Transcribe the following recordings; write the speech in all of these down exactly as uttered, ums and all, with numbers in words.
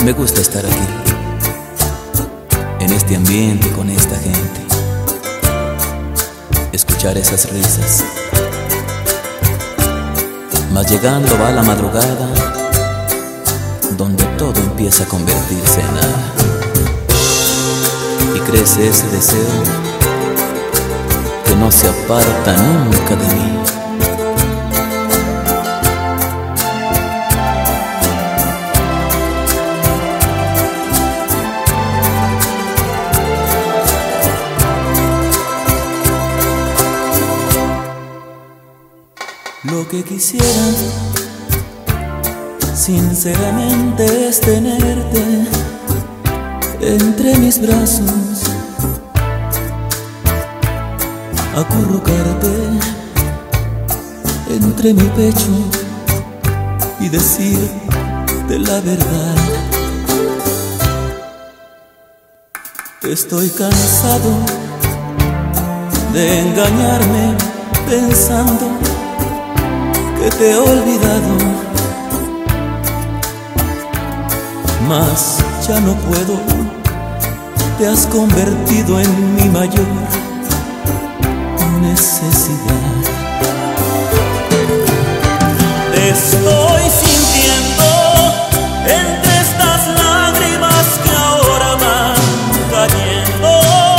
Me gusta estar aquí, en este ambiente, con esta gente, escuchar esas risas. Mas llegando va la madrugada, donde todo empieza a convertirse en nada, y crece ese deseo que no se aparta nunca de mí. Lo que quisiera, sinceramente, es tenerte entre mis brazos, acurrucarte entre mi pecho y decirte la verdad. Estoy cansado de engañarme pensando que te he olvidado, mas ya no puedo. Te has convertido en mi mayor necesidad. Te estoy sintiendo entre estas lágrimas que ahora van cayendo.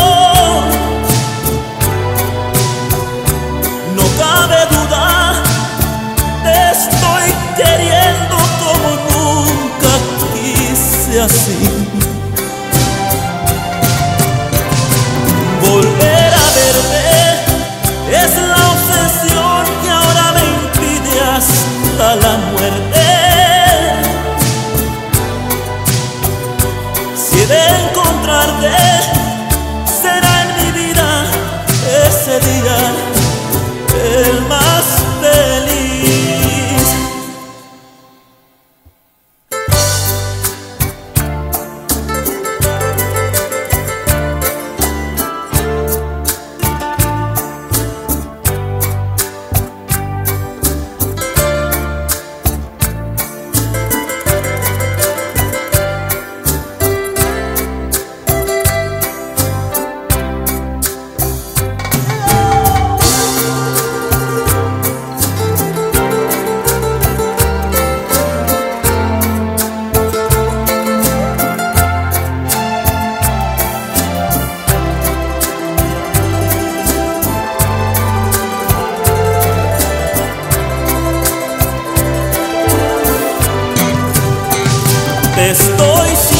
No cabe duda, te estoy queriendo como nunca quise así. Volver a verte es la obsesión que ahora me impide hasta la muerte. Si he de encontrarte, será en mi vida ese día el más feliz. Te estoy